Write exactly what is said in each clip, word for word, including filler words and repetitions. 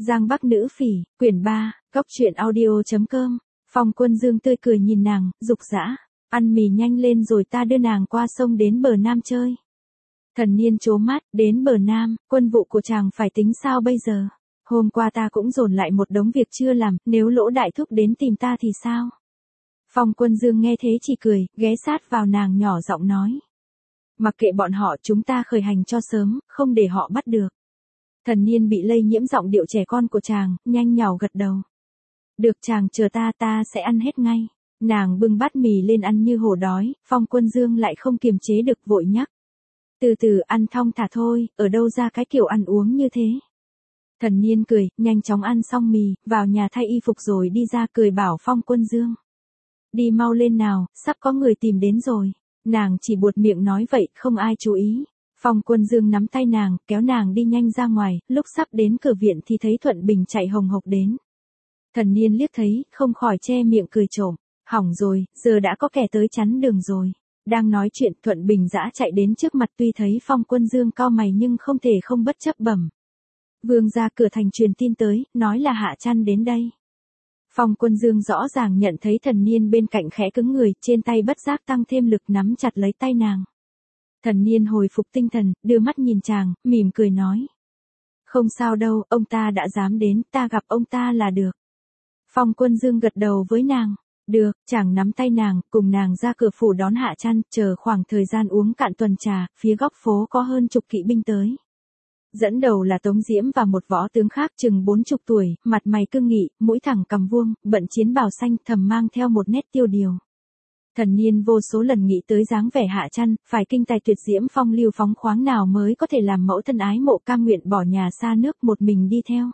Giang Bắc Nữ Phỉ, quyển ba, góc truyện audio.com. Phong Quân Dương tươi cười nhìn nàng, dục dã, ăn mì nhanh lên rồi ta đưa nàng qua sông đến bờ Nam chơi. Thần Niên trố mắt, đến bờ Nam, quân vụ của chàng phải tính sao bây giờ? Hôm qua ta cũng dồn lại một đống việc chưa làm, nếu Lỗ đại thúc đến tìm ta thì sao? Phong Quân Dương nghe thế chỉ cười, ghé sát vào nàng nhỏ giọng nói. Mặc kệ bọn họ, chúng ta khởi hành cho sớm, không để họ bắt được. Thần Niên bị lây nhiễm giọng điệu trẻ con của chàng, nhanh nhảu gật đầu. Được, chàng chờ ta, ta sẽ ăn hết ngay. Nàng bưng bát mì lên ăn như hổ đói, Phong Quân Dương lại không kiềm chế được vội nhắc. Từ từ ăn thong thả thôi, ở đâu ra cái kiểu ăn uống như thế. Thần Niên cười, nhanh chóng ăn xong mì, vào nhà thay y phục rồi đi ra cười bảo Phong Quân Dương. Đi mau lên nào, sắp có người tìm đến rồi. Nàng chỉ buột miệng nói vậy, không ai chú ý. Phong Quân Dương nắm tay nàng, kéo nàng đi nhanh ra ngoài, lúc sắp đến cửa viện thì thấy Thuận Bình chạy hồng hộc đến. Thần Niên liếc thấy, không khỏi che miệng cười trộm. Hỏng rồi, giờ đã có kẻ tới chắn đường rồi. Đang nói chuyện, Thuận Bình dã chạy đến trước mặt, tuy thấy Phong Quân Dương cau mày nhưng không thể không bất chấp bẩm. Vương ra cửa thành truyền tin tới, nói là Hạ Trăn đến đây. Phong Quân Dương rõ ràng nhận thấy Thần Niên bên cạnh khẽ cứng người, trên tay bất giác tăng thêm lực nắm chặt lấy tay nàng. Thần Niên hồi phục tinh thần, đưa mắt nhìn chàng, mỉm cười nói. Không sao đâu, ông ta đã dám đến, ta gặp ông ta là được. Phong Quân Dương gật đầu với nàng. Được, chàng nắm tay nàng, cùng nàng ra cửa phủ đón Hạ Trăn, chờ khoảng thời gian uống cạn tuần trà, phía góc phố có hơn chục kỵ binh tới. Dẫn đầu là Tống Diễm và một võ tướng khác chừng bốn chục tuổi, mặt mày cương nghị, mũi thẳng cằm vuông, bận chiến bào xanh, thầm mang theo một nét tiêu điều. Thần Niên vô số lần nghĩ tới dáng vẻ Hạ Trăn, phải kinh tài tuyệt diễm phong lưu phóng khoáng nào mới có thể làm mẫu thân ái mộ cam nguyện bỏ nhà xa nước một mình đi theo.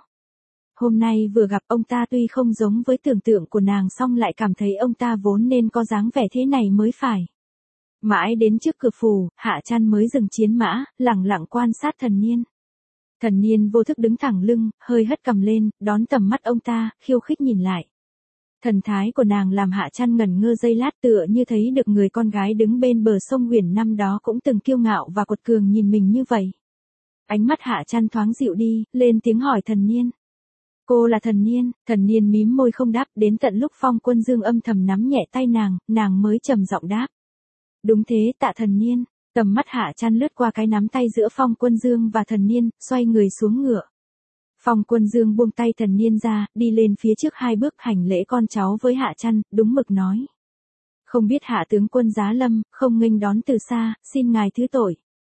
Hôm nay vừa gặp ông ta tuy không giống với tưởng tượng của nàng song lại cảm thấy ông ta vốn nên có dáng vẻ thế này mới phải. Mãi đến trước cửa phủ, Hạ Trăn mới dừng chiến mã, lẳng lặng quan sát Thần Niên. Thần Niên vô thức đứng thẳng lưng, hơi hất cằm lên, đón tầm mắt ông ta, khiêu khích nhìn lại. Thần thái của nàng làm Hạ Trăn ngẩn ngơ giây lát, tựa như thấy được người con gái đứng bên bờ sông Huyền năm đó cũng từng kiêu ngạo và quật cường nhìn mình như vậy. Ánh mắt Hạ Trăn thoáng dịu đi, lên tiếng hỏi Thần Niên. Cô là Thần Niên? Thần Niên mím môi không đáp, đến tận lúc Phong Quân Dương âm thầm nắm nhẹ tay nàng, nàng mới trầm giọng đáp. Đúng thế, tạ Thần Niên. Tầm mắt Hạ Trăn lướt qua cái nắm tay giữa Phong Quân Dương và Thần Niên, xoay người xuống ngựa. Phong Quân Dương buông tay Thần Niên ra, đi lên phía trước hai bước hành lễ con cháu với Hạ Trăn, đúng mực nói. Không biết Hạ tướng quân giá lâm, không nghênh đón từ xa, xin ngài thứ tội.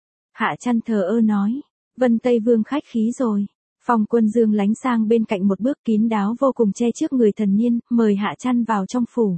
Hạ Trăn thờ ơ nói, Vân Tây Vương khách khí rồi. Phong Quân Dương lánh sang bên cạnh một bước kín đáo vô cùng che trước người Thần Niên, mời Hạ Trăn vào trong phủ.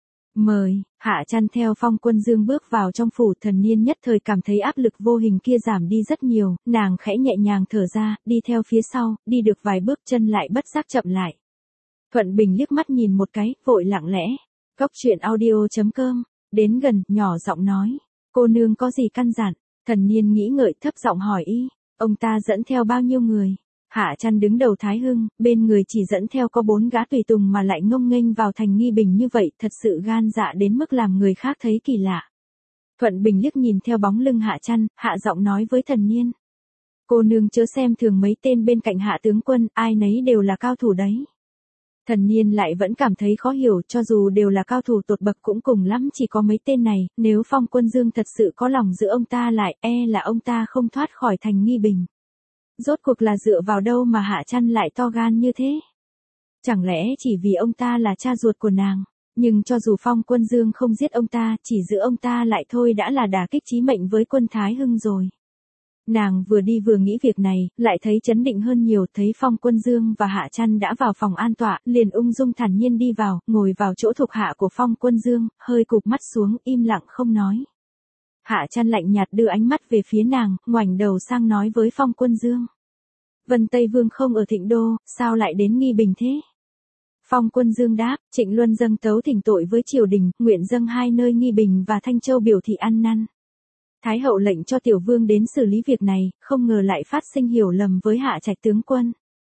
Mời, Hạ Trăn theo Phong Quân Dương bước vào trong phủ. Thần Niên nhất thời cảm thấy áp lực vô hình kia giảm đi rất nhiều, nàng khẽ nhẹ nhàng thở ra, đi theo phía sau, đi được vài bước chân lại bất giác chậm lại. Thuận Bình liếc mắt nhìn một cái, vội lặng lẽ. Góc truyện audio.com, đến gần, nhỏ giọng nói, cô nương có gì căn dặn? Thần Niên nghĩ ngợi thấp giọng hỏi y, ông ta dẫn theo bao nhiêu người? Hạ Trăn đứng đầu Thái Hưng, bên người chỉ dẫn theo có bốn gã tùy tùng mà lại ngông nghênh vào thành Nghi Bình như vậy, thật sự gan dạ đến mức làm người khác thấy kỳ lạ. Thuận Bình liếc nhìn theo bóng lưng Hạ Trăn, hạ giọng nói với Thần Niên. Cô nương chớ xem thường mấy tên bên cạnh Hạ tướng quân, ai nấy đều là cao thủ đấy. Thần Niên lại vẫn cảm thấy khó hiểu, cho dù đều là cao thủ tột bậc cũng cùng lắm chỉ có mấy tên này, nếu Phong Quân Dương thật sự có lòng giữ ông ta lại, e là ông ta không thoát khỏi thành Nghi Bình. Rốt cuộc là dựa vào đâu mà Hạ Trăn lại to gan như thế? Chẳng lẽ chỉ vì ông ta là cha ruột của nàng? Nhưng cho dù Phong Quân Dương không giết ông ta, chỉ giữ ông ta lại thôi đã là đả kích chí mệnh với quân Thái Hưng rồi. Nàng vừa đi vừa nghĩ việc này, lại thấy chấn định hơn nhiều, thấy Phong Quân Dương và Hạ Trăn đã vào phòng an tọa, liền ung dung thản nhiên đi vào, ngồi vào chỗ thuộc hạ của Phong Quân Dương, hơi cụp mắt xuống, im lặng không nói. Hạ Trăn lạnh nhạt đưa ánh mắt về phía nàng, ngoảnh đầu sang nói với Phong Quân Dương. Vân Tây Vương không ở Thịnh Đô, sao lại đến Nghi Bình thế? Phong Quân Dương đáp, Trịnh Luân dâng tấu thỉnh tội với triều đình, nguyện dâng hai nơi Nghi Bình và Thanh Châu biểu thị ăn năn. Thái hậu lệnh cho tiểu vương đến xử lý việc này, không ngờ lại phát sinh hiểu lầm với Hạ Trạch tướng quân.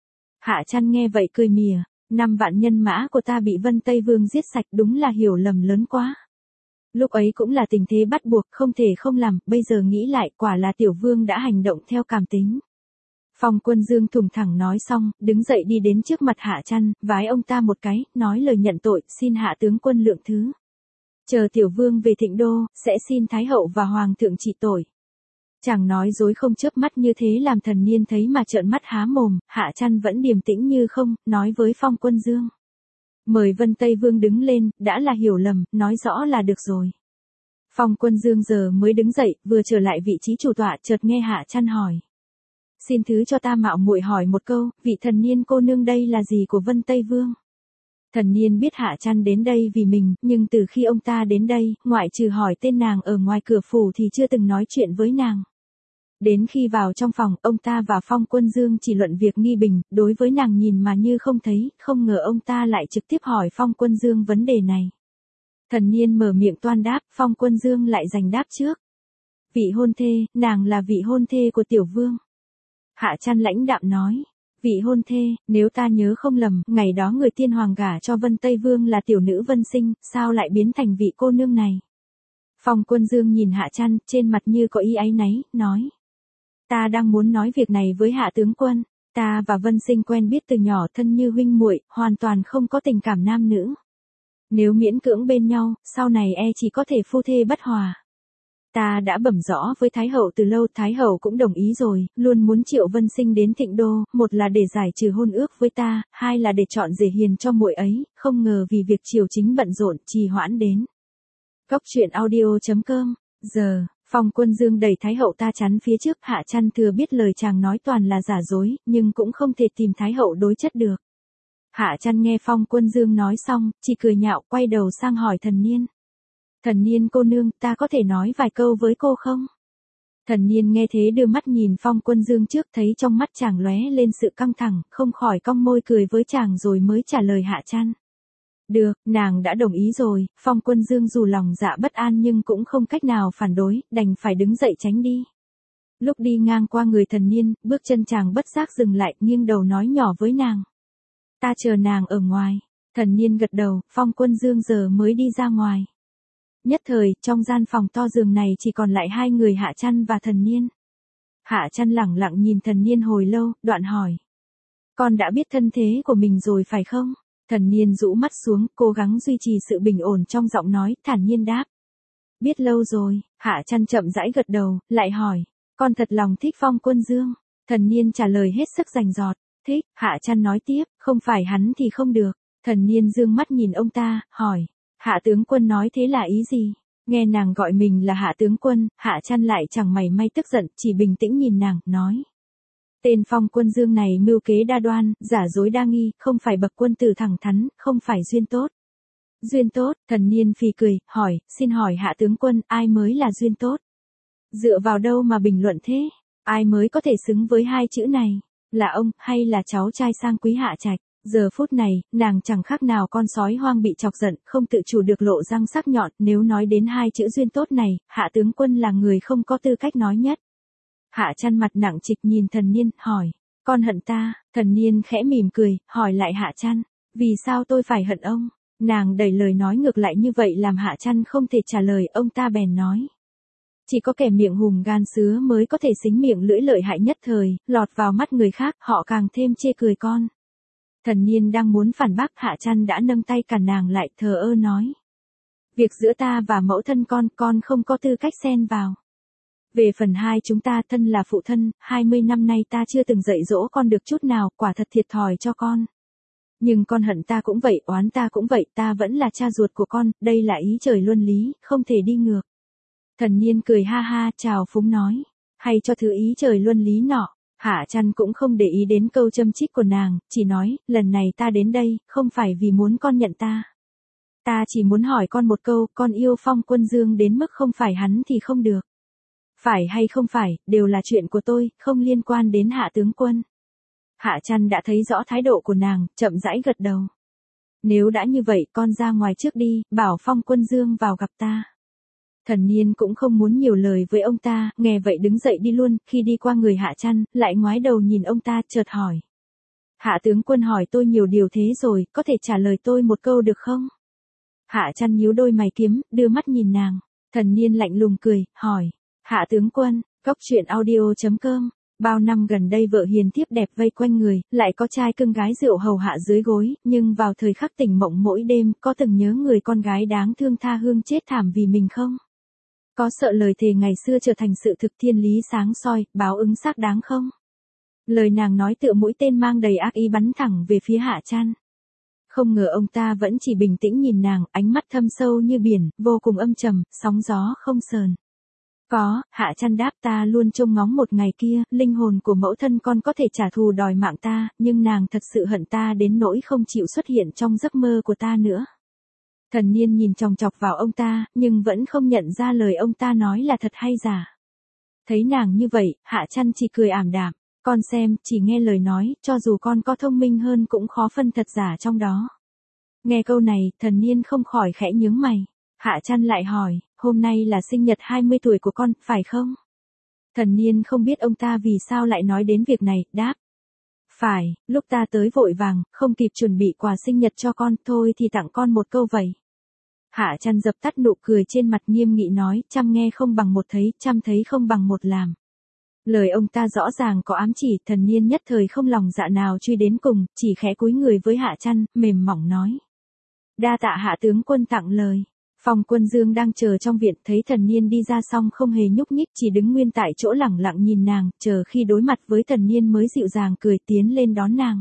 Hạ Trăn nghe vậy cười mỉa, năm vạn nhân mã của ta bị Vân Tây Vương giết sạch, đúng là hiểu lầm lớn quá. Lúc ấy cũng là tình thế bắt buộc, không thể không làm, bây giờ nghĩ lại quả là tiểu vương đã hành động theo cảm tính. Phong Quân Dương thùng thẳng nói xong, đứng dậy đi đến trước mặt Hạ Trăn, vái ông ta một cái, nói lời nhận tội, xin Hạ tướng quân lượng thứ. Chờ tiểu vương về Thịnh Đô, sẽ xin Thái hậu và Hoàng thượng trị tội. Chàng nói dối không chớp mắt như thế làm Thần Niên thấy mà trợn mắt há mồm, Hạ Trăn vẫn điềm tĩnh như không, nói với Phong Quân Dương. Mời Vân Tây Vương đứng lên, đã là hiểu lầm, nói rõ là được rồi. Phong Quân Dương giờ mới đứng dậy, vừa trở lại vị trí chủ tọa, chợt nghe Hạ Trăn hỏi. Xin thứ cho ta mạo muội hỏi một câu, vị Thần Niên cô nương đây là gì của Vân Tây Vương? Thần Niên biết Hạ Trăn đến đây vì mình, nhưng từ khi ông ta đến đây, ngoại trừ hỏi tên nàng ở ngoài cửa phủ thì chưa từng nói chuyện với nàng. Đến khi vào trong phòng, ông ta và Phong Quân Dương chỉ luận việc nghi bình, đối với nàng nhìn mà như không thấy, không ngờ ông ta lại trực tiếp hỏi Phong Quân Dương vấn đề này. Thần Niên mở miệng toan đáp, Phong Quân Dương lại giành đáp trước. Vị hôn thê, nàng là vị hôn thê của tiểu vương. Hạ Trăn lãnh đạm nói. Vị hôn thê, nếu ta nhớ không lầm, ngày đó người tiên hoàng gả cho Vân Tây Vương là tiểu nữ Vân Sinh, sao lại biến thành vị cô nương này? Phong Quân Dương nhìn Hạ Trăn, trên mặt như có ý áy náy, nói. Ta đang muốn nói việc này với Hạ tướng quân, ta và Vân Sinh quen biết từ nhỏ thân như huynh muội, hoàn toàn không có tình cảm nam nữ. Nếu miễn cưỡng bên nhau, sau này e chỉ có thể phu thê bất hòa. Ta đã bẩm rõ với Thái hậu từ lâu, Thái hậu cũng đồng ý rồi, luôn muốn triệu Vân Sinh đến Thịnh Đô, một là để giải trừ hôn ước với ta, hai là để chọn rể hiền cho muội ấy, không ngờ vì việc triều chính bận rộn, trì hoãn đến. Góc truyện audio chấm com, giờ, Phong Quân Dương đẩy Thái hậu ta chắn phía trước, Hạ Trăn thừa biết lời chàng nói toàn là giả dối, nhưng cũng không thể tìm Thái hậu đối chất được. Hạ Trăn nghe Phong Quân Dương nói xong, chỉ cười nhạo, quay đầu sang hỏi Thần Niên. Thần Niên cô nương, ta có thể nói vài câu với cô không? Thần Niên nghe thế đưa mắt nhìn Phong Quân Dương trước, thấy trong mắt chàng lóe lên sự căng thẳng, không khỏi cong môi cười với chàng rồi mới trả lời Hạ Trăn. Được, nàng đã đồng ý rồi. Phong Quân Dương dù lòng dạ bất an nhưng cũng không cách nào phản đối, đành phải đứng dậy tránh đi. Lúc đi ngang qua người Thần Niên, bước chân chàng bất giác dừng lại, nghiêng đầu nói nhỏ với nàng. Ta chờ nàng ở ngoài. Thần Niên gật đầu, Phong Quân Dương giờ mới đi ra ngoài. Nhất thời, trong gian phòng to giường này chỉ còn lại hai người Hạ Trăn và Thần Niên. Hạ Trăn lẳng lặng nhìn Thần Niên hồi lâu, đoạn hỏi. Con đã biết thân thế của mình rồi phải không? Thần Niên rũ mắt xuống, cố gắng duy trì sự bình ổn trong giọng nói, thản nhiên đáp. Biết lâu rồi. Hạ Trăn chậm rãi gật đầu, lại hỏi. Con thật lòng thích Phong Quân Dương. Thần Niên trả lời hết sức rành rọt. Thích. Hạ Trăn nói tiếp, không phải hắn thì không được. Thần Niên dương mắt nhìn ông ta, hỏi. Hạ tướng quân nói thế là ý gì? Nghe nàng gọi mình là Hạ tướng quân, Hạ Trăn lại chẳng mảy may tức giận, chỉ bình tĩnh nhìn nàng, nói. Tên Phong Quân Dương này mưu kế đa đoan, giả dối đa nghi, không phải bậc quân tử thẳng thắn, không phải duyên tốt. Duyên tốt, Thần Niên phì cười, hỏi, xin hỏi Hạ tướng quân, ai mới là duyên tốt? Dựa vào đâu mà bình luận thế? Ai mới có thể xứng với hai chữ này? Là ông, hay là cháu trai sang quý Hạ Trạch? Giờ phút này, nàng chẳng khác nào con sói hoang bị chọc giận, không tự chủ được lộ răng sắc nhọn, nếu nói đến hai chữ duyên tốt này, Hạ tướng quân là người không có tư cách nói nhất. Hạ Trăn mặt nặng trịch nhìn Thần Niên, hỏi, con hận ta? Thần Niên khẽ mỉm cười, hỏi lại Hạ Trăn, vì sao tôi phải hận ông? Nàng đẩy lời nói ngược lại như vậy làm Hạ Trăn không thể trả lời, ông ta bèn nói. Chỉ có kẻ miệng hùm gan sứa mới có thể xính miệng lưỡi lợi hại nhất thời, lọt vào mắt người khác, họ càng thêm chê cười con. Thần Niên đang muốn phản bác, Hạ Trăn đã nâng tay cản nàng lại, thờ ơ nói. Việc giữa ta và mẫu thân con, con không có tư cách xen vào. Về phần hai chúng ta, thân là phụ thân, hai mươi năm nay ta chưa từng dạy dỗ con được chút nào, quả thật thiệt thòi cho con. Nhưng con hận ta cũng vậy, oán ta cũng vậy, ta vẫn là cha ruột của con, đây là ý trời luân lý, không thể đi ngược. Thần Niên cười ha ha, chào phúng nói. Hay cho thứ ý trời luân lý nọ. Hạ Trăn cũng không để ý đến câu châm chích của nàng, chỉ nói, lần này ta đến đây, không phải vì muốn con nhận ta. Ta chỉ muốn hỏi con một câu, con yêu Phong Quân Dương đến mức không phải hắn thì không được. Phải hay không phải, đều là chuyện của tôi, không liên quan đến Hạ tướng quân. Hạ Trăn đã thấy rõ thái độ của nàng, chậm rãi gật đầu. Nếu đã như vậy, con ra ngoài trước đi, bảo Phong Quân Dương vào gặp ta. Thần Niên cũng không muốn nhiều lời với ông ta, nghe vậy đứng dậy đi luôn, khi đi qua người Hạ Trăn, lại ngoái đầu nhìn ông ta, chợt hỏi. Hạ tướng quân hỏi tôi nhiều điều thế rồi, có thể trả lời tôi một câu được không? Hạ Trăn nhíu đôi mày kiếm, đưa mắt nhìn nàng. Thần Niên lạnh lùng cười, hỏi. Hạ tướng quân, góc truyện audio chấm com Bao năm gần đây vợ hiền thiếp đẹp vây quanh người, lại có trai cưng gái rượu hầu hạ dưới gối, nhưng vào thời khắc tỉnh mộng mỗi đêm, có từng nhớ người con gái đáng thương tha hương chết thảm vì mình không? Có sợ lời thề ngày xưa trở thành sự thực thiên lý sáng soi, báo ứng xác đáng không? Lời nàng nói tựa mũi tên mang đầy ác ý bắn thẳng về phía Hạ Trăn. Không ngờ ông ta vẫn chỉ bình tĩnh nhìn nàng, ánh mắt thâm sâu như biển, vô cùng âm trầm, sóng gió không sờn. Có, Hạ Trăn đáp, ta luôn trông ngóng một ngày kia, linh hồn của mẫu thân con có thể trả thù đòi mạng ta, nhưng nàng thật sự hận ta đến nỗi không chịu xuất hiện trong giấc mơ của ta nữa. Thần Niên nhìn chòng chọc vào ông ta, nhưng vẫn không nhận ra lời ông ta nói là thật hay giả. Thấy nàng như vậy, Hạ Trăn chỉ cười ảm đạm, con xem, chỉ nghe lời nói, cho dù con có thông minh hơn cũng khó phân thật giả trong đó. Nghe câu này, Thần Niên không khỏi khẽ nhướng mày. Hạ Trăn lại hỏi, hôm nay là sinh nhật hai mươi tuổi của con, phải không? Thần Niên không biết ông ta vì sao lại nói đến việc này, đáp. Phải, lúc ta tới vội vàng, không kịp chuẩn bị quà sinh nhật cho con, thôi thì tặng con một câu vậy. Hạ Trăn dập tắt nụ cười trên mặt, nghiêm nghị nói, trăm nghe không bằng một thấy, trăm thấy không bằng một làm. Lời ông ta rõ ràng có ám chỉ, Thần Niên nhất thời không lòng dạ nào truy đến cùng, chỉ khẽ cúi người với Hạ Trăn, mềm mỏng nói. Đa tạ Hạ tướng quân tặng lời. Phong Quân Dương đang chờ trong viện, thấy Thần Niên đi ra xong không hề nhúc nhích, chỉ đứng nguyên tại chỗ lẳng lặng nhìn nàng, chờ khi đối mặt với Thần Niên mới dịu dàng cười tiến lên đón nàng.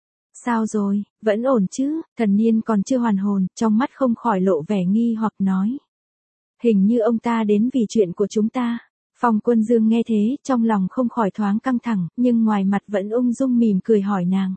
Sao rồi, vẫn ổn chứ? Thần Niên còn chưa hoàn hồn, trong mắt không khỏi lộ vẻ nghi hoặc nói. Hình như ông ta đến vì chuyện của chúng ta. Phong Quân Dương nghe thế, trong lòng không khỏi thoáng căng thẳng, nhưng ngoài mặt vẫn ung dung mỉm cười hỏi nàng.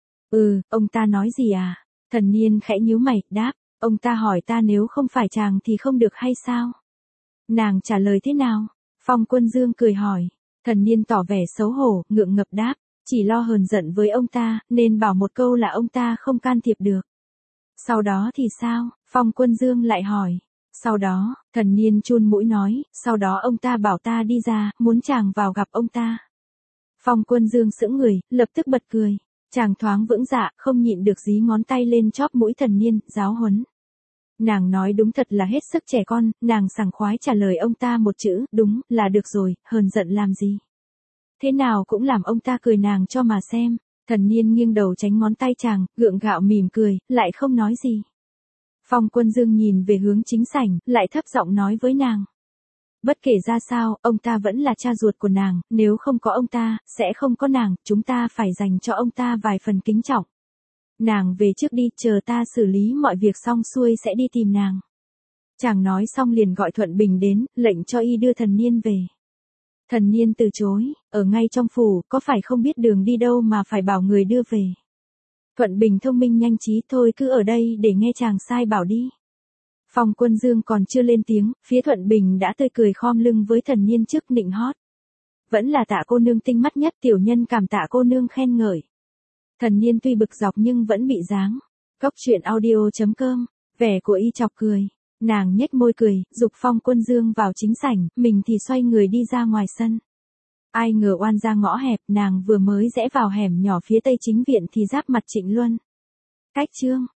Ừ, ông ta nói gì à? Thần Niên khẽ nhíu mày, đáp. Ông ta hỏi ta nếu không phải chàng thì không được hay sao? Nàng trả lời thế nào? Phong Quân Dương cười hỏi. Thần Niên tỏ vẻ xấu hổ, ngượng ngập đáp. Chỉ lo hờn giận với ông ta, nên bảo một câu là ông ta không can thiệp được. Sau đó thì sao? Phong Quân Dương lại hỏi. Sau đó, Thần Niên chun mũi nói, sau đó ông ta bảo ta đi ra, muốn chàng vào gặp ông ta. Phong Quân Dương sững người, lập tức bật cười. Chàng thoáng vững dạ, không nhịn được dí ngón tay lên chóp mũi Thần Niên, giáo huấn. Nàng nói đúng thật là hết sức trẻ con, nàng sảng khoái trả lời ông ta một chữ, đúng, là được rồi, hờn giận làm gì. Thế nào cũng làm ông ta cười nàng cho mà xem. Thần Niên nghiêng đầu tránh ngón tay chàng, gượng gạo mỉm cười, lại không nói gì. Phong Quân Dương nhìn về hướng chính sảnh, lại thấp giọng nói với nàng. Bất kể ra sao, ông ta vẫn là cha ruột của nàng, nếu không có ông ta, sẽ không có nàng, chúng ta phải dành cho ông ta vài phần kính trọng. Nàng về trước đi, chờ ta xử lý mọi việc xong xuôi sẽ đi tìm nàng. Chàng nói xong liền gọi Thuận Bình đến, lệnh cho y đưa Thần Niên về. Thần Niên từ chối, ở ngay trong phủ, có phải không biết đường đi đâu mà phải bảo người đưa về. Thuận Bình thông minh nhanh trí, thôi cứ ở đây để nghe chàng sai bảo đi. Phong Quân Dương còn chưa lên tiếng, phía Thuận Bình đã tươi cười khom lưng với Thần Niên trước nịnh hót. Vẫn là Tạ cô nương tinh mắt nhất, tiểu nhân cảm tạ cô nương khen ngợi. Thần Niên tuy bực dọc nhưng vẫn bị giáng. Cốc truyện audio chấm com, vẻ của y chọc cười. Nàng nhếch môi cười, giục Phong Quân Dương vào chính sảnh, mình thì xoay người đi ra ngoài sân. Ai ngờ oan ra ngõ hẹp, nàng vừa mới rẽ vào hẻm nhỏ phía tây chính viện thì giáp mặt Trịnh Luân. Cách chương